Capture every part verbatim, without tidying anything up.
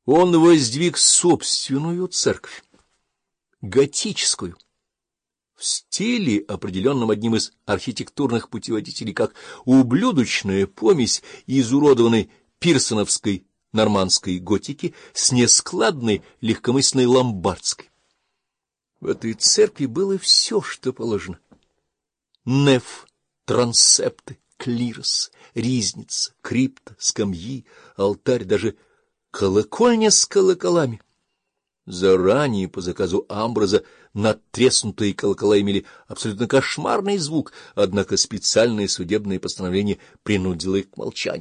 Он воздвиг собственную церковь, готическую, в стиле, определенном одним из архитектурных путеводителей, как ублюдочная помесь изуродованной пирсоновской нормандской готики с нескладной легкомысленной ломбардской. В этой церкви было все, что положено. Неф, трансепты, клирос, ризница, крипта, скамьи, алтарь, даже колокольня с колоколами. Заранее, по заказу Амброза, надтреснутые колокола имели абсолютно кошмарный звук, однако специальное судебное постановление принудило их к молчанию.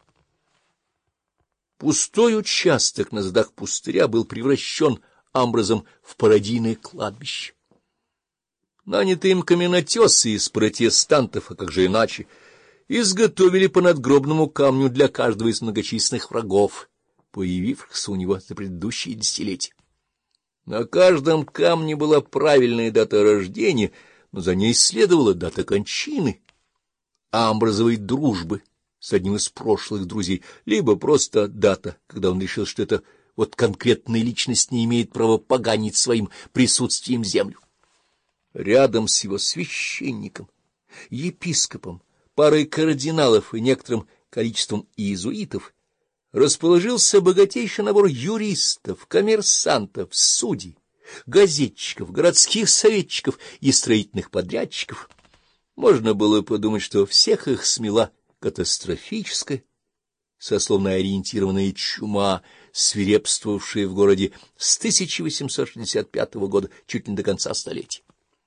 Пустой участок на задах пустыря был превращен Амброзом в пародийное кладбище. Нанятые им каменотесы из протестантов, а как же иначе, изготовили по надгробному камню для каждого из многочисленных врагов, появившихся у него за предыдущие десятилетия. На каждом камне была правильная дата рождения, но за ней следовала дата кончины Амброзовой дружбы с одним из прошлых друзей, либо просто дата, когда он решил, что это вот конкретная личность не имеет права поганить своим присутствием землю. Рядом с его священником, епископом, парой кардиналов и некоторым количеством иезуитов расположился богатейший набор юристов, коммерсантов, судей, газетчиков, городских советчиков и строительных подрядчиков. Можно было подумать, что всех их смела катастрофическая, сословно ориентированная чума, свирепствовавшая в городе с тысяча восемьсот шестьдесят пятого года чуть не до конца столетия.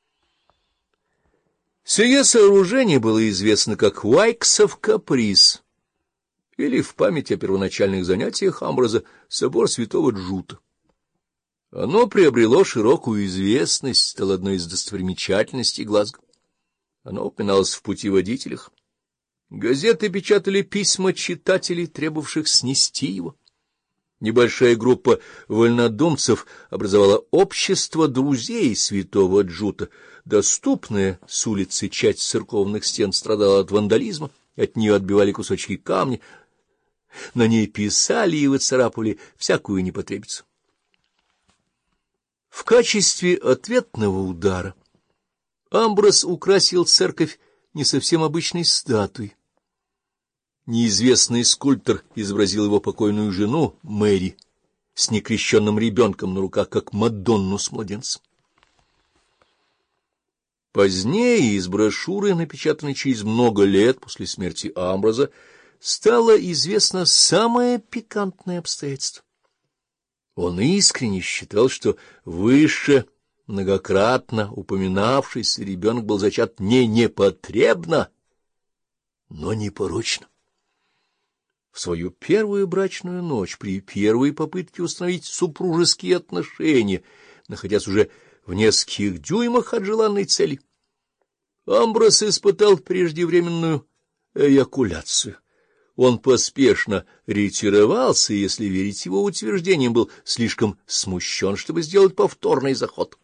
Сие сооружение было известно как Уайксов каприз, или в память о первоначальных занятиях Амброза собор святого Джута. Оно приобрело широкую известность, стало одной из достопримечательностей Глазго. Оно упоминалось в путеводителях. Газеты печатали письма читателей, требовавших снести его. Небольшая группа вольнодумцев образовала общество друзей святого Джута. Доступная с улицы часть церковных стен страдала от вандализма, от нее отбивали кусочки камня, на ней писали и выцарапывали всякую непотребицу. В качестве ответного удара Амброс украсил церковь не совсем обычной статуей. Неизвестный скульптор изобразил его покойную жену, Мэри, с некрещенным ребенком на руках, как Мадонну с младенцем. Позднее из брошюры, напечатанной через много лет после смерти Амброза, стало известно самое пикантное обстоятельство. Он искренне считал, что выше многократно упоминавшийся ребенок был зачат не непотребно, но непорочно. В свою первую брачную ночь, при первой попытке установить супружеские отношения, находясь уже в нескольких дюймах от желанной цели, Амброс испытал преждевременную эякуляцию. Он поспешно ретировался, и, если верить его утверждениям, был слишком смущен, чтобы сделать повторный заход.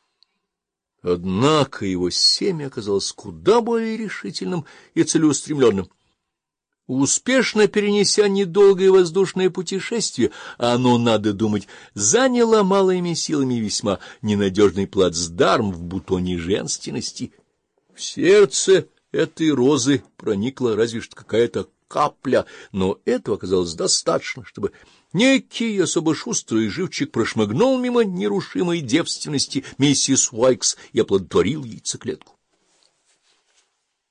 Однако его семя оказалось куда более решительным и целеустремленным. Успешно перенеся недолгое воздушное путешествие, оно, надо думать, заняло малыми силами весьма ненадежный плацдарм в бутоне женственности. В сердце этой розы проникла разве что какая-то капля, но этого оказалось достаточно, чтобы некий особо шустрый живчик прошмыгнул мимо нерушимой девственности миссис Уайкс и оплодотворил яйцеклетку.